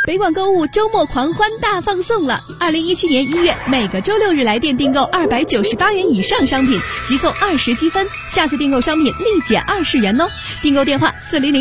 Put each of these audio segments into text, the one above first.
北广购物周末狂欢大放送了！2017年1月，每个周六日来店订购298元以上商品，即送20积分，下次订购商品立减20元哦。订购电话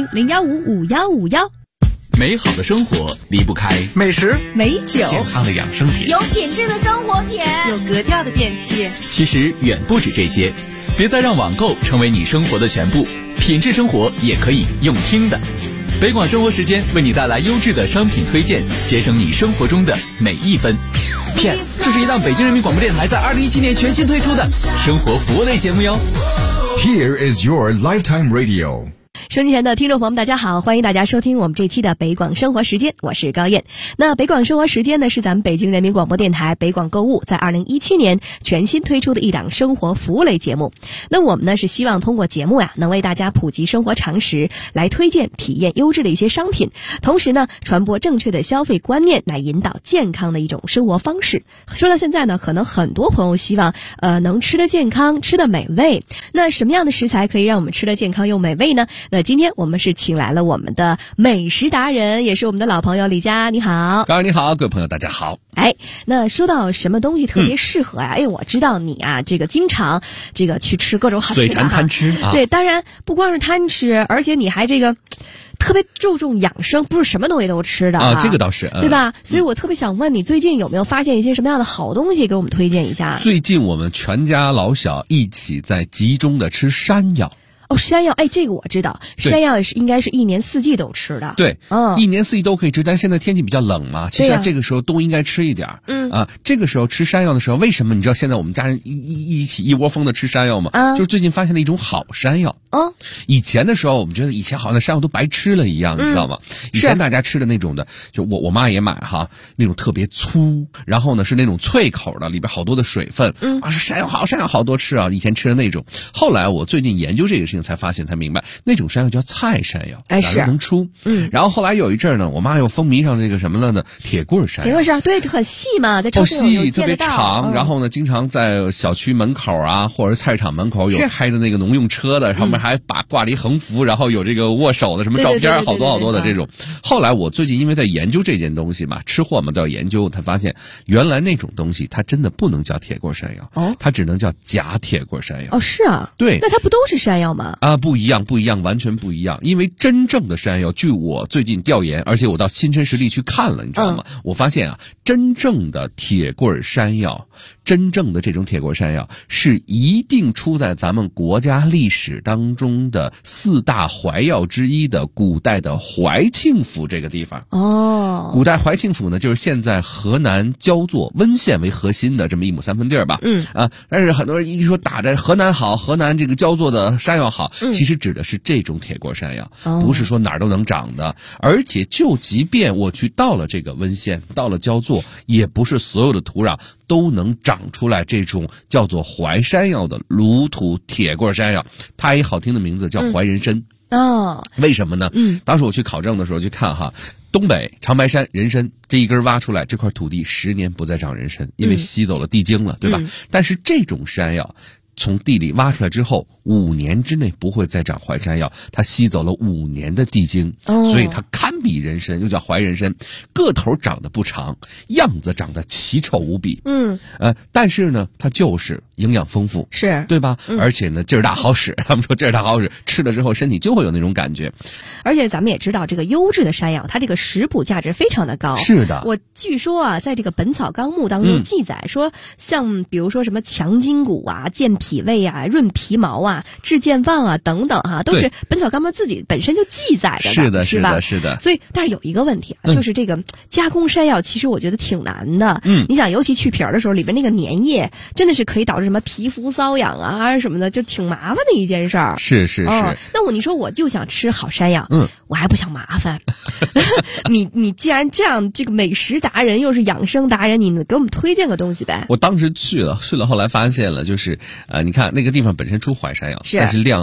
400-015-5151。 美好的生活离不开美食、 美酒、 健康的养生品、 有品质的生活品、 有格调的电器。 其实远不止这些，别再让网购成为你生活的全部，品质生活也可以用听的。北广生活时间为你带来优质的商品推荐，节省你生活中的每一分。PS， 这是一档北京人民广播电台在2017年全新推出的生活服务类节目哟。 Here is your lifetime radio。 收听前的听众朋友们，大家好，欢迎大家收听我们这期的北广生活时间，我是高燕。那北广生活时间呢，是咱们北京人民广播电台北广购物在2017年全新推出的一档生活服务类节目。那我们呢是希望通过节目能为大家普及生活常识，来推荐体验优质的一些商品，同时呢传播正确的消费观念，来引导健康的一种生活方式。说到现在呢，可能很多朋友希望能吃得健康，吃得美味。那什么样的食材可以让我们吃得健康又美味呢？那今天我们是请来了我们的美食达人，也是我们的老朋友李佳，你好。 高你好，各位朋友大家好。 那说到什么东西特别适合我知道你这个经常去吃各种好吃的， 嘴馋贪吃啊。 对，当然不光是贪吃，而且你还特别注重养生，不是什么东西都吃的这个倒是， 对吧？所以我特别想问你，最近有没有发现一些什么样的好东西，给我们推荐一下？ 最近我们全家老小一起在集中的吃山药。 山药，这个我知道，山药应该是一年四季都吃的。 对，一年四季都可以吃，但现在天气比较冷嘛，其实这个时候都应该吃一点。这个时候吃山药的时候，为什么你知道现在我们家人一起一窝蜂的吃山药吗？就是最近发现了一种好山药。以前的时候我们觉得以前好像山药都白吃了一样，你知道吗？以前大家吃的那种的，就我妈也买那种特别粗，然后呢是那种脆口的，里边好多的水分。是山药好多吃啊，以前吃的那种。后来我最近研究这个事情才明白，那种山药叫菜山药，哪都能出。然后后来有一阵呢，我妈又风靡上这个什么了呢？铁棍山药。铁棍山， 对，很细嘛，在超市细，特别长。然后呢，经常在小区门口或者菜市场门口有开的那个农用车的，上面还挂了一横幅，然后有这个握手的什么照片，好多的这种。后来我最近因为在研究这件东西嘛，吃货嘛都要研究，才发现原来那种东西它真的不能叫铁棍山药，它只能叫假铁棍山药。 是啊， 对， 那它不都是山药吗？ 不一样，完全不一样。因为真正的山药，据我最近调研，而且我到亲身实地去看了，你知道吗？我发现真正的铁棍山药，真正的这种铁棍山药是一定出在咱们国家历史当中的4大怀药之一的古代的怀庆府这个地方。古代怀庆府呢，就是现在河南焦作温县为核心的这么1亩3分地儿吧。但是很多人一说打着河南好，河南这个焦作的山药好，其实指的是这种铁棍山药，不是说哪儿都能长的。而且就即便我去到了这个温县，到了焦作，也不是所有的土壤都能长出来这种叫做怀山药的卤土铁棍山药。它一好听的名字叫怀人参。为什么呢？当时我去考证的时候去看东北长白山人参这一根挖出来，这块土地10年不再长人参，因为吸走了地精了，对吧？但是这种山药从地里挖出来之后，5年之内不会再长怀山药，它吸走了5年的地精，所以它堪比人参，又叫怀人参。个头长得不长，样子长得奇丑无比。但是呢，它就是营养丰富， 是对吧？而且呢，劲儿大好使。他们说劲儿大好使，吃了之后身体就会有那种感觉。 而且咱们也知道，这个优质的山药，它这个食补价值非常的高。 是的， 我据说在这个《本草纲目》当中记载说，像比如说什么强筋骨健脾胃润皮毛治健忘等等都是《本草纲目》自己本身就记载的。 是的， 是吧？ 是的。 所以，但是有一个问题就是这个加工山药，其实我觉得挺难的。你想，尤其去皮儿的时候，里边那个粘液真的是可以导致什么皮肤瘙痒什么的，就挺麻烦的一件事儿。 是。 那你说我就想吃好山药，我还不想麻烦。你既然这样，这个美食达人又是养生达人，你给我们推荐个东西呗？ 我当时去了，后来发现了，就是你看那个地方本身出怀山药，但是量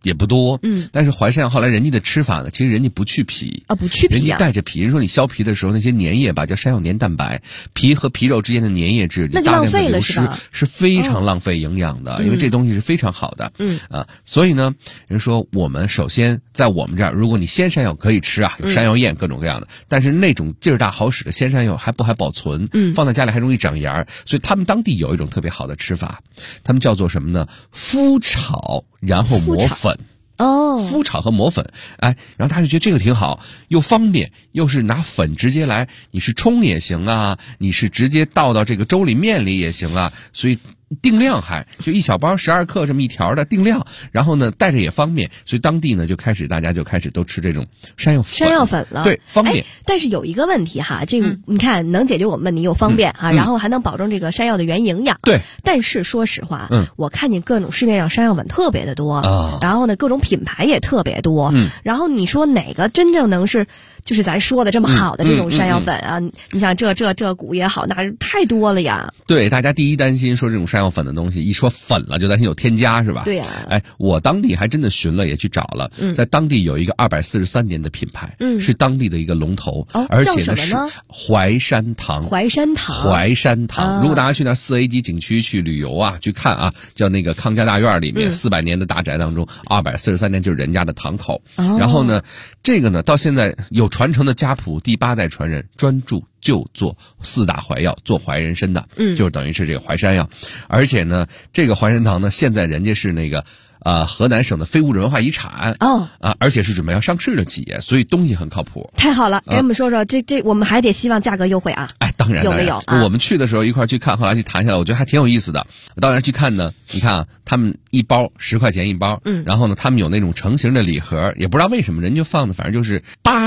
也不多，但是淮山药后来人家的吃法呢，其实人家不去皮啊，不去皮啊， 人家带着皮。人说你削皮的时候，那些粘液吧，叫山药粘蛋白，皮和皮肉之间的粘液质，你大量的流失是非常浪费营养的，因为这东西是非常好的，所以呢，人说我们首先在我们这儿，如果你鲜山药可以吃啊，有山药宴各种各样的，但是那种劲儿大好使的鲜山药还不好保存，放在家里还容易长芽，所以他们当地有一种特别好的吃法，他们叫做什么呢？麸炒。然后磨粉麸炒和磨粉，然后他就觉得这个挺好，又方便，又是拿粉直接来，你是冲也行啊，你是直接倒到这个粥里面里也行啊，所以定量还就一小包12克这么一条的定量，然后呢带着也方便，所以当地呢大家就开始都吃这种山药粉了，对，方便。 但是有一个问题哈，这个你看能解决我们问题又方便啊，然后还能保证这个山药的原营养。 对， 但是说实话，我看见各种市面上山药粉特别的多然后呢各种品牌也特别多然后你说哪个真正能是就是咱说的这么好的这种山药粉啊？你想这股也好，那太多了呀。 对，大家第一担心说这种山药粉的东西，一说粉了就担心有添加是吧？ 对呀。 我当地还真的寻了，也去找了，在当地有一个243年的品牌，是当地的一个龙头，而且呢是淮山堂。淮山堂，如果大家去那4A 级景区去旅游啊，去看啊，叫那个康家大院里面400年的大宅当中，243年就是人家的堂口。然后呢，这个呢到现在有传承的家谱，第8代传人专注就做4大淮药，做淮人参的，就是等于是这个淮山药。而且呢，这个淮山堂呢，现在人家是那个河南省的非物质文化遗产而且是准备要上市的企业，所以东西很靠谱。 太好了，给我们说说这我们还得希望价格优惠啊。 当然有没有我们去的时候一块去看，后来去谈下来，我觉得还挺有意思的。当然去看呢，你看啊，他们一包10块钱一包，然后呢，他们有那种成型的礼盒，也不知道为什么人就放的，反正就是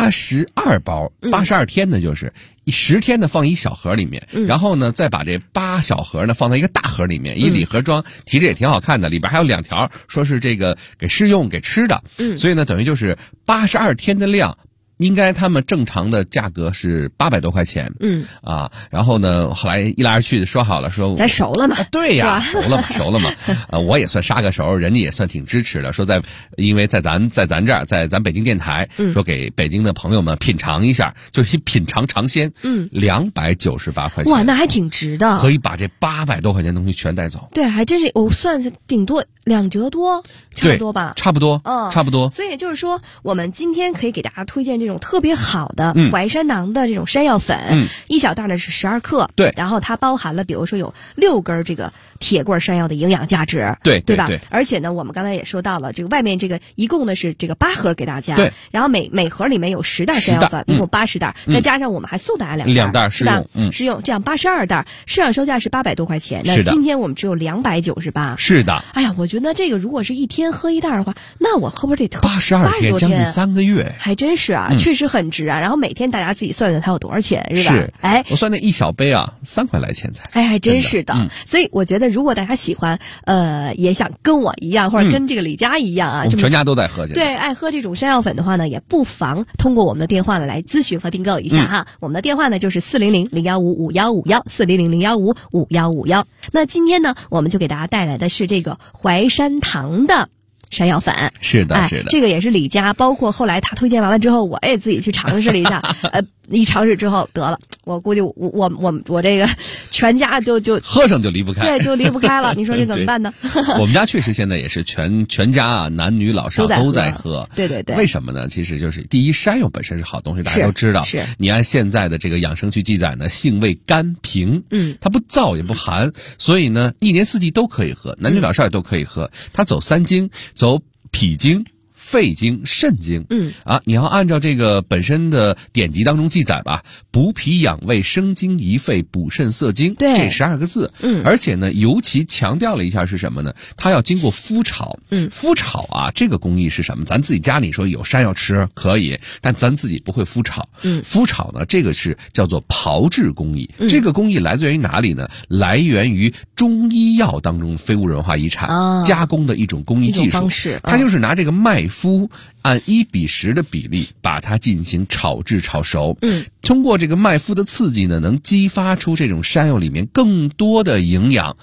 82包，82天的就是10天的放一小盒里面，然后呢再把这8小盒呢放在一个大盒里面，一礼盒装，提着也挺好看的，里边还有2条说是这个给试用给吃的，所以呢等于就是82天的量。应该他们正常的价格是800多块钱，然后呢，后来一来二去的说好了，说咱熟了嘛， 对呀，熟了嘛，我也算杀个熟，人家也算挺支持的，说因为在咱这儿，在咱北京电台，说给北京的朋友们品尝一下，就是品尝尝鲜，298块钱， 哇，那还挺值的， 可以把这800多块钱的东西全带走， 对，还真是，我算是顶多2折多，差不多吧， 差不多，差不多。 所以也就是说，我们今天可以给大家推荐这种特别好的淮山堂的这种山药粉，一小袋呢是12克， 对， 然后它包含了比如说有6根这个铁棍山药的营养价值，对吧？而且呢，我们刚才也说到了，这个外面这个一共呢是这个8盒给大家， 对， 然后每盒里面有10袋山药粉，一共80袋，再加上我们还送大家2袋试用， 试用，这样82袋，市场售价是800多块钱，那今天我们只有298， 是的。 哎呀，我觉得这个如果是一天喝1袋的话，那我喝不得 82天，将近3个月， 还真是啊，确实很值啊。然后每天大家自己算算它有多少钱，是吧？ 是，我算那一小杯啊，3块来钱才。 还真是的。所以我觉得，如果大家喜欢，也想跟我一样，或者跟这个李佳一样啊， 我们全家都在喝， 对，爱喝这种山药粉的话呢，也不妨通过我们的电话呢来咨询和订购一下哈。我们的电话呢就是400-015-5151，400-015-5151。那今天呢，我们就给大家带来的是这个淮山堂的山药粉， 是的，是的， 这个也是李佳，包括后来他推荐完了之后，我也自己去尝试了一下，一尝试之后得了，我估计我这个全家就喝上就离不开， 对，就离不开了。你说这怎么办呢？ 我们家确实现在也是全家啊，男女老少都在喝。 对， 为什么呢？其实就是第一，山药本身是好东西，大家都知道。 是你按现在的这个养生去记载呢，性味甘平，它不燥也不寒，所以呢，一年四季都可以喝，男女老少也都可以喝。它走3经，走脾经、肺经、肾经，你要按照这个本身的典籍当中记载吧，补脾养胃、生津益肺、补肾涩精， 对， 这12个字。而且呢，尤其强调了一下是什么呢？它要经过麸炒。麸炒啊，这个工艺是什么？咱自己家里说有山药吃可以，但咱自己不会麸炒。麸炒呢，这个是叫做炮制工艺。这个工艺来自于哪里呢？来源于中医药当中非物质文化遗产加工的一种工艺技术方式。它就是拿这个麦麸按1:10的比例把它进行炒制炒熟。通过这个麦麸的刺激呢，能激发出这种山药里面更多的营养，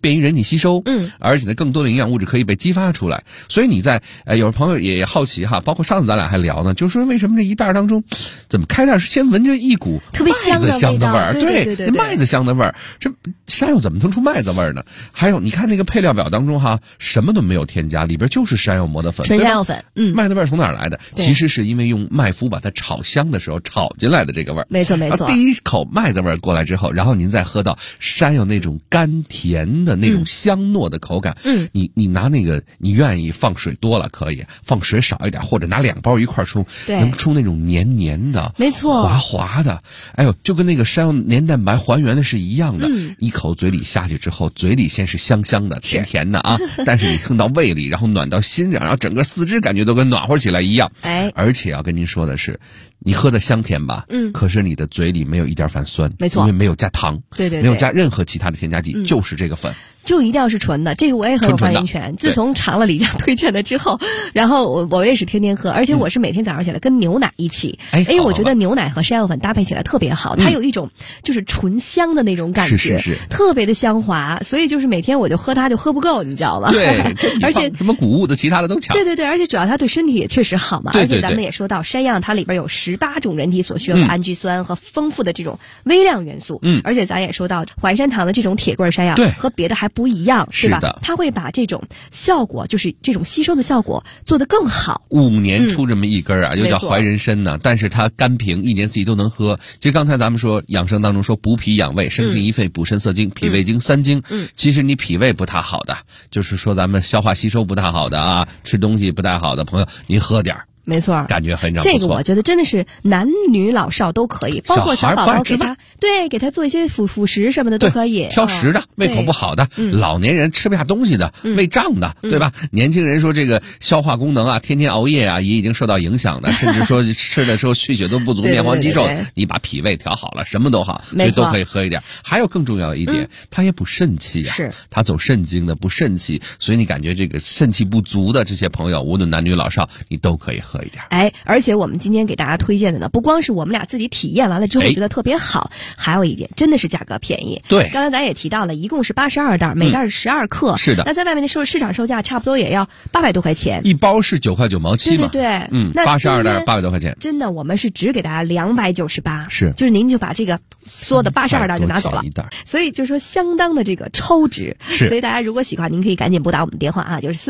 便于人体吸收， 而且呢更多的营养物质可以被激发出来。所以你在有朋友也好奇哈，包括上次咱俩还聊呢，就说为什么这一袋当中怎么开袋先闻着一股特别香的味儿？ 对， 麦子香的味儿，这山药怎么能出麦子味儿呢？还有你看那个配料表当中哈，什么都没有添加，里边就是山药磨的粉， 纯山药粉， 麦子味儿从哪儿来的？其实是因为用麦麸把它炒香的时候炒进来的这个味儿。 没错。 第一口麦子味儿过来之后，然后您再喝到山药那种甘甜的那种香糯的口感，你拿那个，你愿意放水多了可以，放水少一点，或者拿2包一块冲，能冲那种黏黏的， 没错， 滑滑的，哎呦，就跟那个山药黏蛋白还原的是一样的。一口嘴里下去之后，嘴里先是香香的、甜甜的啊，但是你吞到胃里，然后暖到心上，然后整个四肢感觉都跟暖和起来一样。而且要跟您说的是，你喝的香甜吧，可是你的嘴里没有一点反酸， 没错， 因为没有加糖， 对， 没有加任何其他的添加剂，就是这个粉。 就一定要是纯的，这个我也很有发言权。自从尝了李佳推荐的之后，然后我也是天天喝，而且我是每天早上起来跟牛奶一起，因为我觉得牛奶和山药粉搭配起来特别好，它有一种就是醇香的那种感觉， 是特别的香滑，所以就是每天我就喝它就喝不够，你知道吗？ 对， 而且什么谷物的其他的都强。 对，而且主要它对身体也确实好嘛。而且咱们也说到山药它里边有18种人体所需要的氨基酸和丰富的这种微量元素，而且咱也说到淮山堂的这种铁棍山药和别的还不一样，是吧？它会把这种效果，就是这种吸收的效果做得更好。 5年出这么一根啊，又叫淮人参呢，但是它甘平，1年4季都能喝。其实刚才咱们说养生当中说补脾养胃，生津益肺，补肾涩精，脾胃经3经。其实你脾胃不太好的，就是说咱们消化吸收不太好的啊，吃东西不太好的朋友，您喝点儿。 没错， 感觉非常不错。 这个我觉得真的是男女老少都可以，包括小宝宝给他做一些辅食什么的都可以。 挑食的、胃口不好的、老年人吃不下东西的、胃胀的，对吧？年轻人说这个消化功能啊，天天熬夜啊，也已经受到影响的，甚至说吃的时候血都不足、面黄肌瘦，你把脾胃调好了，什么都好，所以都可以喝一点。还有更重要的一点，它也补肾气啊， 是它走肾经的，补肾气，所以你感觉这个肾气不足的这些朋友，无论男女老少，你都可以喝一点。 而且我们今天给大家推荐的呢，不光是我们俩自己体验完了之后觉得特别好，还有一点真的是价格便宜。 对， 刚才咱也提到了，一共是82袋，每袋是12克。 是的。 那在外面的市场售价差不多也要800多块钱， 一包是9块9毛7嘛。 对， 那82袋800多块钱。 真的，我们是只给大家298， 是， 就是您就把这个所有的82袋就拿走了，所以就是说相当的这个超值。 是， 所以大家如果喜欢，您可以赶紧拨打我们的电话啊，就是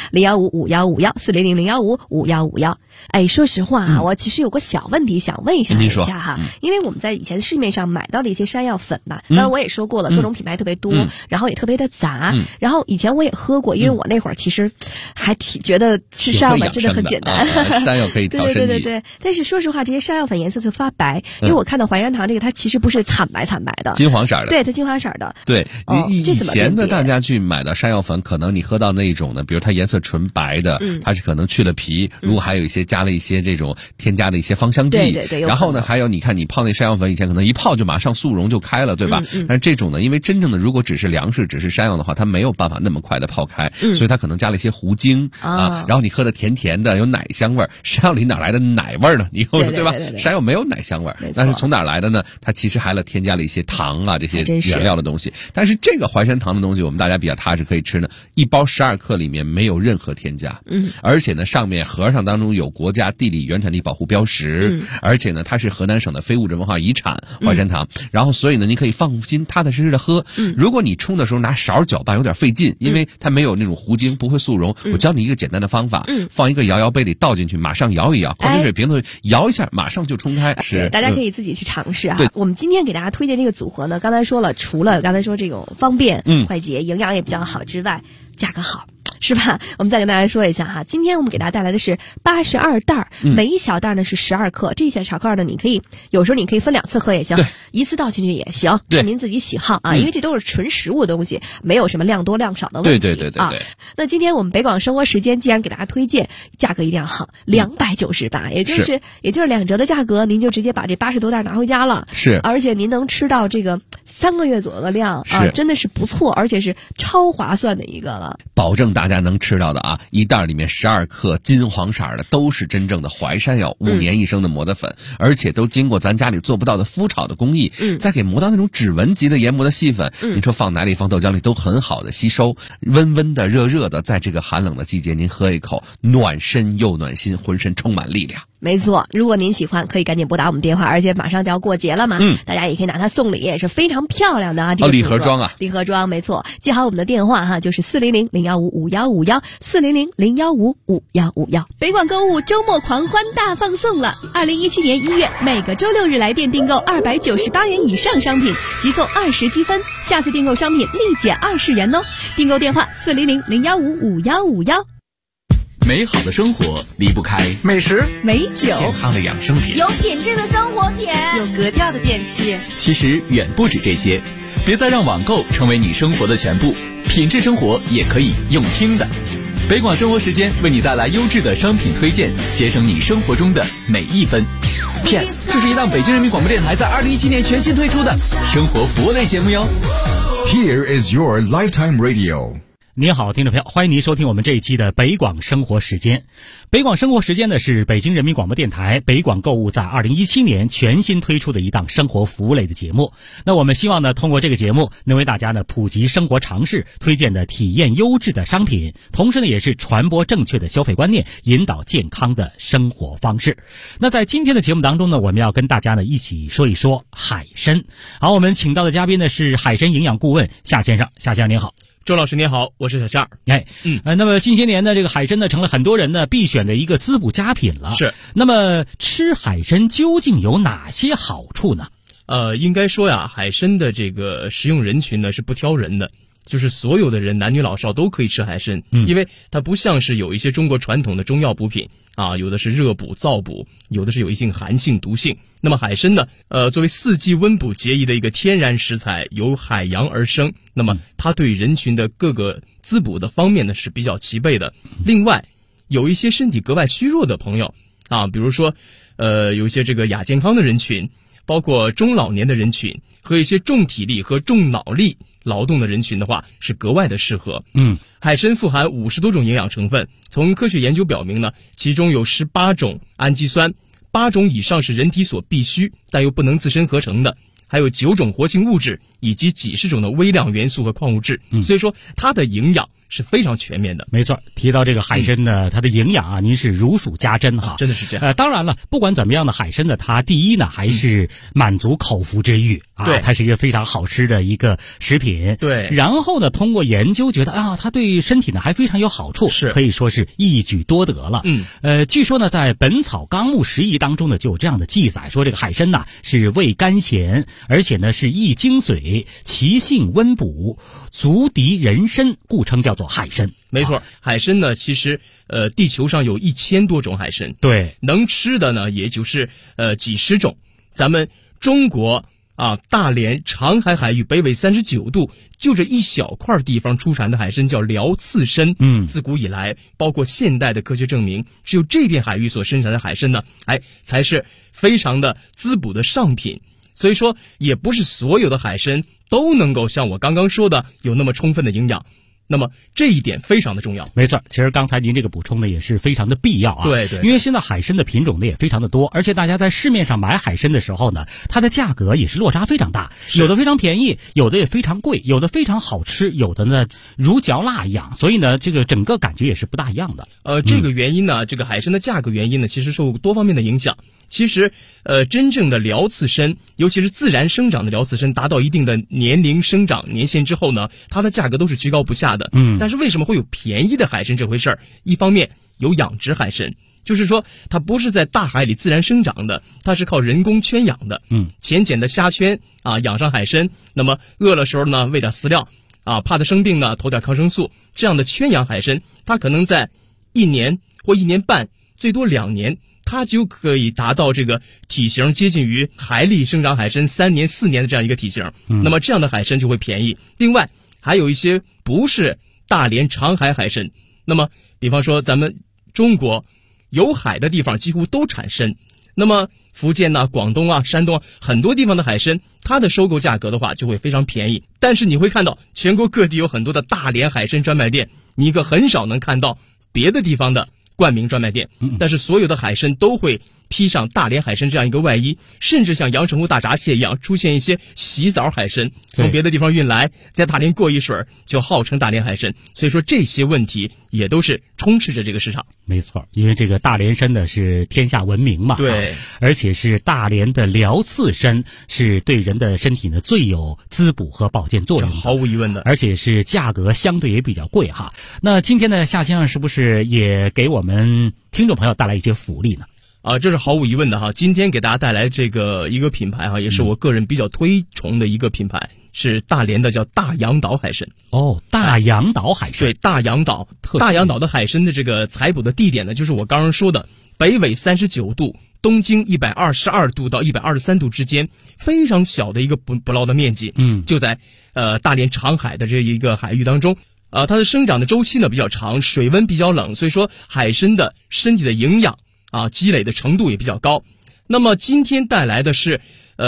400-015-5151，400-015-5151。说实话啊，我其实有个小问题想问一下大家哈，因为我们在以前市面上买到的一些山药粉吧，刚刚我也说过了，各种品牌特别多，然后也特别的杂，然后以前我也喝过，因为我那会儿其实还觉得吃山药粉真的很简单， 山药可以调身体。 对，但是说实话，这些山药粉颜色就发白，因为我看到淮山堂这个它其实不是惨白的， 金黄色的， 对，它金黄色的。 对，以前的大家去买的山药粉，可能你喝到那种呢，比如它颜色纯白的，它是可能去了皮，如果还有一些加了一些这种添加的一些芳香剂， 对， 然后呢，还有你看你泡那山药粉，以前可能一泡就马上速溶就开了，对吧？但是这种呢，因为真正的如果只是粮食，只是山药的话，它没有办法那么快的泡开，所以它可能加了一些糊精啊，然后你喝的甜甜的，有奶香味儿，山药里哪来的奶味儿呢？你对吧？山药没有奶香味儿，但是从哪来的呢？它其实还添加了一些糖啊这些原料的东西。但是这个淮山堂的东西，我们大家比较踏实可以吃呢，一包12克里面没有任何添加，而且呢上面盒上当中有国家地理原产地保护标识，而且呢它是河南省的非物质文化遗产淮山堂，然后所以呢你可以放心踏踏实实的喝。如果你冲的时候拿勺搅拌有点费劲，因为它没有那种糊精，不会速溶，我教你一个简单的方法，放一个摇摇杯里倒进去，马上摇一摇，矿泉水瓶子摇一下，马上就冲开。 是，大家可以自己去尝试啊。我们今天给大家推荐这个组合呢，刚才说了，除了刚才说这种方便、快捷、营养也比较好之外，价格好。是吧？我们再跟大家说一下哈，今天我们给大家带来的是82袋，每一小袋呢是12克。这些小块呢，你可以有时候你可以分2次喝也行，一次倒进去也行，看您自己喜好啊。因为这都是纯食物的东西，没有什么量多量少的问题。对啊。那今天我们北广生活时间既然给大家推荐，价格一定要好，298，也就是2折的价格，您就直接把这80多袋拿回家了。 是， 而且您能吃到这个3个月左右的量啊，真的是不错，而且是超划算的一个了。 保证大家家能吃到的啊，一袋里面12克金黄色的都是真正的淮山药，5年1升的磨的粉，而且都经过咱家里做不到的麸炒的工艺，再给磨到那种指纹级的研磨的细粉，您说放奶里放豆浆里都很好的吸收，温温的热热的，在这个寒冷的季节您喝一口，暖身又暖心，浑身充满力量。 没错，如果您喜欢，可以赶紧拨打我们电话，而且马上就要过节了嘛，大家也可以拿它送礼，也是非常漂亮的啊。这个礼盒装啊， 礼盒装，没错。记好我们的电话哈，就是400-015-5151，400-015-5151。北广购物周末狂欢大放送了！2017年1月，每个周6日来电订购298元以上商品，即送20积分，下次订购商品立减20元哦。订购电话400-015-5151。 美好的生活离不开美食、 美酒、 健康的养生品， 有品质的生活品， 有格调的电器。 其实远不止这些，别再让网购成为你生活的全部，品质生活也可以用听的。北广生活时间为你带来优质的商品推荐，节省你生活中的每一分。Yes， 这是一档北京人民广播电台在2017年全新推出的生活服务类节目哟。 Here is your lifetime radio。 你好，听众朋友，欢迎您收听我们这一期的北广生活时间。北广生活时间呢，是北京人民广播电台北广购物在2017年全新推出的一档生活服务类的节目。那我们希望呢，通过这个节目能为大家呢普及生活常识，推荐的体验优质的商品，同时呢也是传播正确的消费观念，引导健康的生活方式。那在今天的节目当中呢，我们要跟大家呢一起说一说海参。好，我们请到的嘉宾呢是海参营养顾问夏先生。夏先生您好。 周老师您好，我是小夏。 那么近些年呢，这个海参呢成了很多人呢必选的一个滋补佳品了。 是。 那么吃海参究竟有哪些好处呢？ 应该说呀，海参的这个食用人群呢是不挑人的，就是所有的人，男女老少都可以吃海参，因为它不像是有一些中国传统的中药补品啊，有的是热补、燥补，有的是有一定寒性、毒性。那么海参呢，作为四季温补节宜的一个天然食材，由海洋而生，那么它对人群的各个滋补的方面呢是比较齐备的。另外，有一些身体格外虚弱的朋友啊，比如说，有一些这个亚健康的人群，包括中老年的人群和一些重体力和重脑力劳动的人群的话，是格外的适合。海参富含50多种营养成分，从科学研究表明呢，其中有18种氨基酸，8种以上是人体所必需但又不能自身合成的，还有9种活性物质以及几十种的微量元素和矿物质。所以说它的营养是非常全面的。 没错，提到这个海参呢，它的营养啊，您是如数家珍哈， 真的是这样。 当然了，不管怎么样的海参呢，它第一呢还是满足口腹之欲啊， 对， 它是一个非常好吃的一个食品。 对， 然后呢，通过研究觉得啊，它对身体呢还非常有好处， 是可以说是一举多得了。据说呢，在《本草纲目拾遗》当中呢，就有这样的记载，说这个海参呐是味甘咸，而且呢是益精髓，其性温补，足敌人参，故称叫做海参。 没错，海参呢，其实地球上有1000多种海参， 对， 能吃的呢也就是几十种。咱们中国啊，大连、长海海域北纬39度，就这一小块地方出产的海参叫辽刺参。自古以来，包括现代的科学证明，只有这片海域所生产的海参呢，才是非常的滋补的上品。所以说，也不是所有的海参都能够像我刚刚说的有那么充分的营养。那么这一点非常的重要。 没错，其实刚才您这个补充呢也是非常的必要啊。 对对， 因为现在海参的品种呢也非常的多，而且大家在市面上买海参的时候呢，它的价格也是落差非常大，有的非常便宜，有的也非常贵，有的非常好吃，有的呢如嚼蜡一样，所以呢这个整个感觉也是不大一样的。 这个原因呢，这个海参的价格原因呢，其实受多方面的影响。其实，真正的辽刺参，尤其是自然生长的辽刺参，达到一定的年龄生长年限之后呢，它的价格都是居高不下的。但是为什么会有便宜的海参这回事儿？一方面有养殖海参，就是说它不是在大海里自然生长的，它是靠人工圈养的。浅浅的虾圈啊，养上海参，那么饿了时候呢，喂点饲料啊，怕它生病呢，投点抗生素。这样的圈养海参，它可能在1年或1年半，最多2年。它就可以达到这个体型接近于海里生长海参3年4年的这样一个体型。那么这样的海参就会便宜。另外还有一些不是大连长海海参，那么比方说咱们中国有海的地方几乎都产参，那么福建呐、广东啊、山东啊很多地方的海参，它的收购价格的话就会非常便宜。但是你会看到全国各地有很多的大连海参专卖店，你可很少能看到别的地方的冠名专卖店。但是所有的海参都会披上大连海参这样一个外衣，甚至像阳澄湖大闸蟹一样出现一些洗澡海参，从别的地方运来，在大连过一水就号称大连海参。所以说这些问题也都是充斥着这个市场。 没错，因为这个大连参呢是天下闻名嘛， 对， 而且是大连的辽刺参，是对人的身体呢最有滋补和保健作用的， 毫无疑问的， 而且是价格相对也比较贵哈。那今天呢，夏先生是不是也给我们听众朋友带来一些福利呢？ 这是毫无疑问的哈。今天给大家带来这个一个品牌哈，也是我个人比较推崇的一个品牌，是大连的叫大洋岛海参。 哦，大洋岛海参。 对，大洋岛的海参的这个采捕的地点呢，就是我刚刚说的北纬39度，东经122度到123度之间，非常小的一个捕捞的面积。就在大连长海的这一个海域当中。它的生长的周期呢比较长，水温比较冷，所以说海参的身体的营养积累的程度也比较高。那么今天带来的是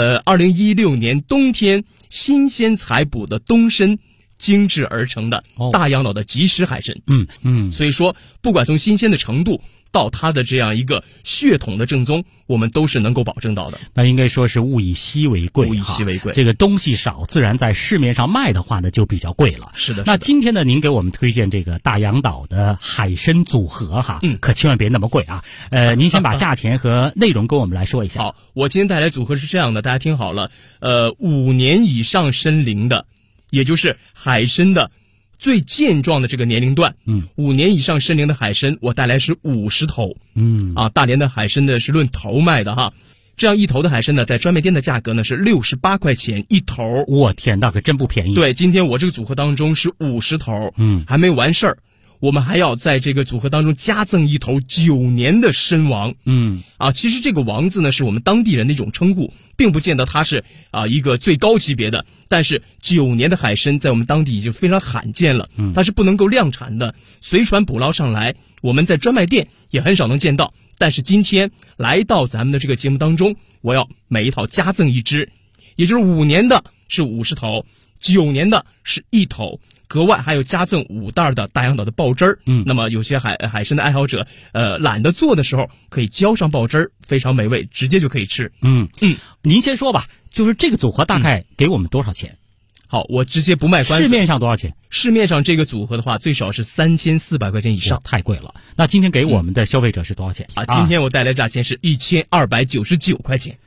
2016年冬天新鲜采捕的冬参精制而成的大洋岛的即食海参。所以说不管从新鲜的程度到它的这样一个血统的正宗，我们都是能够保证到的。 那应该说是物以稀为贵， 物以稀为贵。 这个东西少，自然在市面上卖的话呢就比较贵了。 是的。 那今天呢，您给我们推荐这个大洋岛的海参组合哈，可千万别那么贵啊。您先把价钱和内容跟我们来说一下。 好，我今天带来组合是这样的，大家听好了。5年以上参龄的，也就是海参的最健壮的这个年龄段，5年以上参龄的海参，我带来是50头。大连的海参呢是论头卖的哈，这样一头的海参呢，在专卖店的价格呢是68块钱一头。 我天，那可真不便宜。 对，今天我这个组合当中是50头，还没完事儿。我们还要在这个组合当中加赠一头9年的参王。其实这个王字呢是我们当地人的一种称呼，并不见得它是一个最高级别的，但是9年的海参在我们当地已经非常罕见了，它是不能够量产的，随船捕捞上来，我们在专卖店也很少能见到。但是今天来到咱们的这个节目当中，我要每一套加赠一只，也就是5年的是50头，9年的是1头，格外还有加赠5袋的大洋岛的爆汁儿。那么有些海参的爱好者懒得做的时候，可以浇上爆汁儿，非常美味，直接就可以吃。 您先说吧，就是这个组合大概给我们多少钱？ 好，我直接不卖关子。 市面上多少钱？ 市面上这个组合的话，最少是3400块钱以上， 太贵了。那今天给我们的消费者是多少钱？ 今天我带来价钱是1299块钱。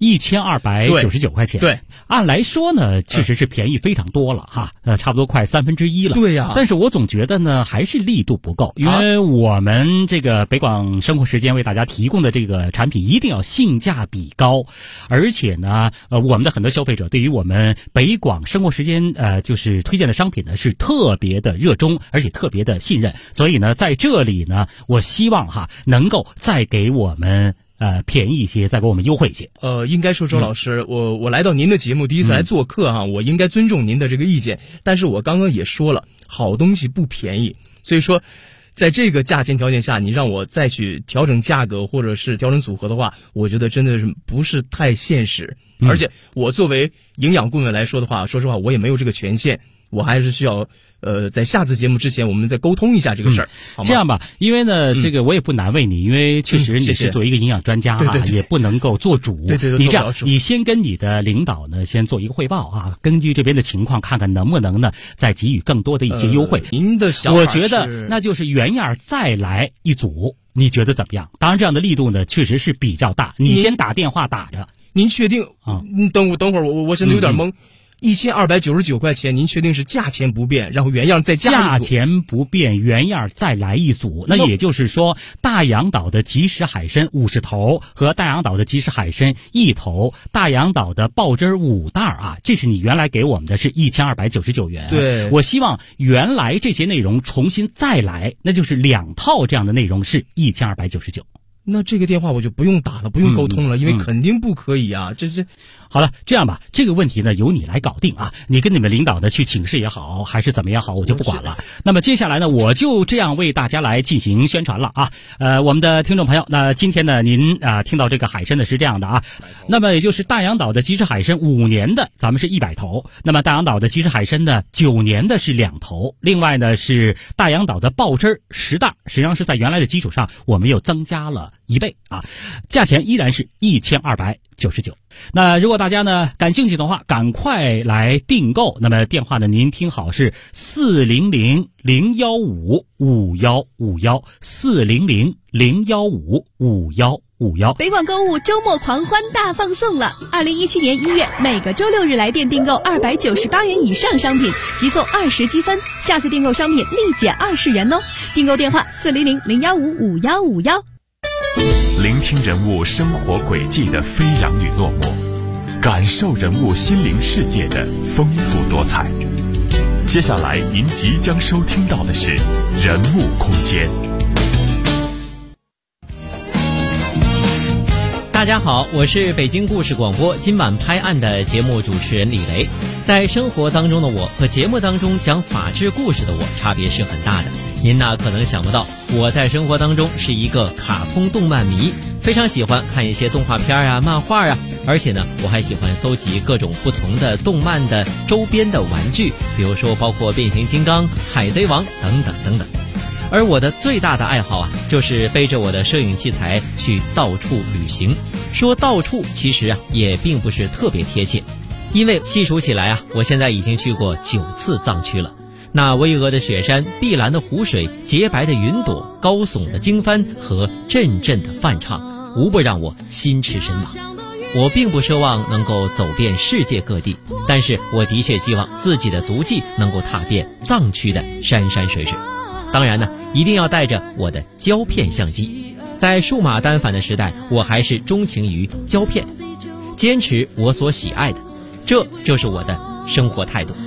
1299块钱。 对， 按来说呢，确实是便宜非常多了哈，差不多快1/3了。 对呀。 但是我总觉得呢，还是力度不够，因为我们这个北广生活时间为大家提供的这个产品一定要性价比高，而且呢，我们的很多消费者对于我们北广生活时间就是推荐的商品呢是特别的热衷，而且特别的信任。所以呢，在这里呢，我希望能够再给我们便宜一些，再给我们优惠一些。 应该说周老师，我来到您的节目第一次来做客我应该尊重您的这个意见。但是我刚刚也说了，好东西不便宜，所以说在这个价钱条件下，你让我再去调整价格或者是调整组合的话，我觉得真的是不是太现实。而且我作为营养顾问来说的话，说实话我也没有这个权限，我还是需要在下次节目之前我们再沟通一下这个事儿，好吗？ 这样吧，因为呢这个我也不难为你，因为确实你是作为一个营养专家也不能够做主。 对， 你这样，你先跟你的领导呢先做一个汇报根据这边的情况看看能不能呢再给予更多的一些优惠。 您的想法我觉得那就是原样再来一组，你觉得怎么样？当然这样的力度呢确实是比较大，你先打电话打着。 您确定等会儿我现在有点懵。1299块钱，您确定是价钱不变，然后原样再加一组？ 价钱不变，原样再来一组。那也就是说，大洋岛的即食海参50头和大洋岛的即食海参1头，大洋岛的爆汁5袋这是你原来给我们的是1299元。 对， 我希望原来这些内容重新再来，那就是2套这样的内容是1299。 那这个电话我就不用打了，不用沟通了，因为肯定不可以啊。这好了，这样吧，这个问题呢由你来搞定啊，你跟你们领导呢去请示也好，还是怎么样好，我就不管了。那么接下来呢，我就这样为大家来进行宣传了啊。我们的听众朋友，那今天呢您听到这个海参呢是这样的啊，那么也就是大洋岛的即食海参5年的咱们是100头，那么大洋岛的即食海参呢9年的是2头，另外呢是大洋岛的鲍汁10袋，实际上是在原来的基础上我们又增加了1倍啊，价钱依然是1299。那如果大家呢感兴趣的话，赶快来订购。那么电话呢您听好是400-015-5151，400-015-5151。 北广购物周末狂欢大放送了！2017年1月，每个周6日来电订购298元以上商品，即送20积分，下次订购商品立减20元哦。订购电话400-015-5151。 聆听人物生活轨迹的飞扬与落寞，感受人物心灵世界的丰富多彩。接下来您即将收听到的是人物空间。 大家好，我是北京故事广播今晚拍案的节目主持人李雷。在生活当中的我和节目当中讲法治故事的我差别是很大的。您呢可能想不到，我在生活当中是一个卡通动漫迷，非常喜欢看一些动画片啊、漫画啊，而且呢我还喜欢搜集各种不同的动漫的周边的玩具，比如说包括变形金刚、海贼王等等等等。而我的最大的爱好啊，就是背着我的摄影器材去到处旅行。说到处其实啊也并不是特别贴切，因为细数起来啊，我现在已经去过9次藏区了。那巍峨的雪山、碧蓝的湖水、洁白的云朵、高耸的经幡和阵阵的梵唱，无不让我心驰神往。我并不奢望能够走遍世界各地，但是我的确希望自己的足迹能够踏遍藏区的山山水水。当然呢，一定要带着我的胶片相机。在数码单反的时代，我还是钟情于胶片，坚持我所喜爱的，这就是我的生活态度。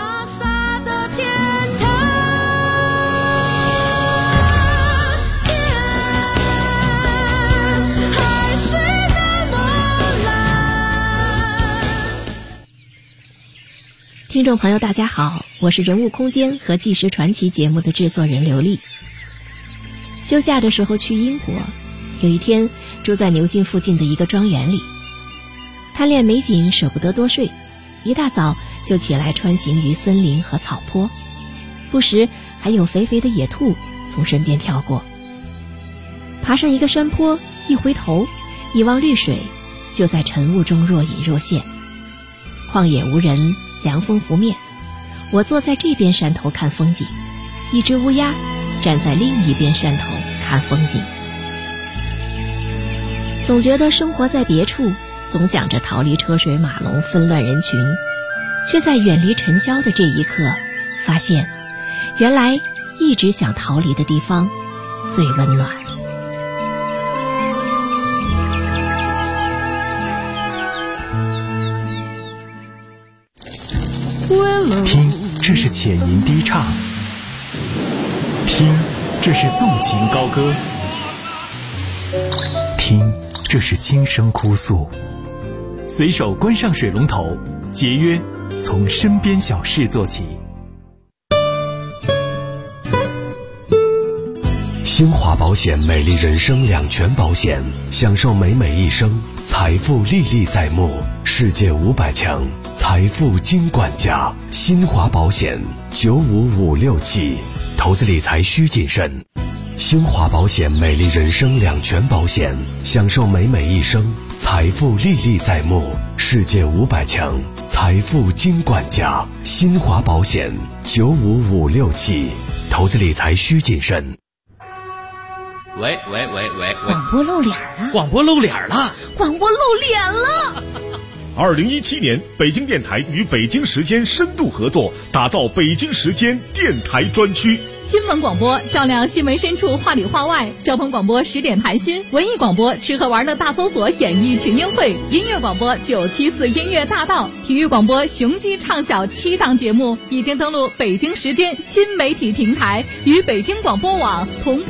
听众朋友大家好，我是人物空间和纪实传奇节目的制作人刘丽。休假的时候去英国，有一天住在牛津附近的一个庄园里，贪恋美景舍不得多睡，一大早就起来穿行于森林和草坡，不时还有肥肥的野兔从身边跳过。爬上一个山坡，一回头一望绿水，就在晨雾中若隐若现。旷野无人，凉风拂面，我坐在这边山头看风景，一只乌鸦站在另一边山头看风景。总觉得生活在别处，总想着逃离车水马龙纷乱人群，却在远离尘嚣的这一刻发现，原来一直想逃离的地方最温暖。 听，这是浅吟低唱；听，这是纵情高歌；听，这是轻声哭诉。随手关上水龙头，节约从身边小事做起。 新华保险美丽人生2全保险，享受美美一生，财富历历在目，世界500强，财富金管家。新华保险95567，投资理财需谨慎。新华保险美丽人生2全保险，享受美美一生，财富历历在目，世界500强，财富金管家。新华保险95567，投资理财需谨慎。 喂， 广播露脸了！ 广播露脸了 ！2017年，北京电台与北京时间深度合作，打造北京时间电台专区。 新闻广播照亮新闻深处，话里话外；交通广播10点谈心；文艺广播吃喝玩乐大搜索，演艺群英会；音乐广播974音乐大道；体育广播雄鸡唱晓7档节目已经登陆北京时间新媒体平台，与北京广播网同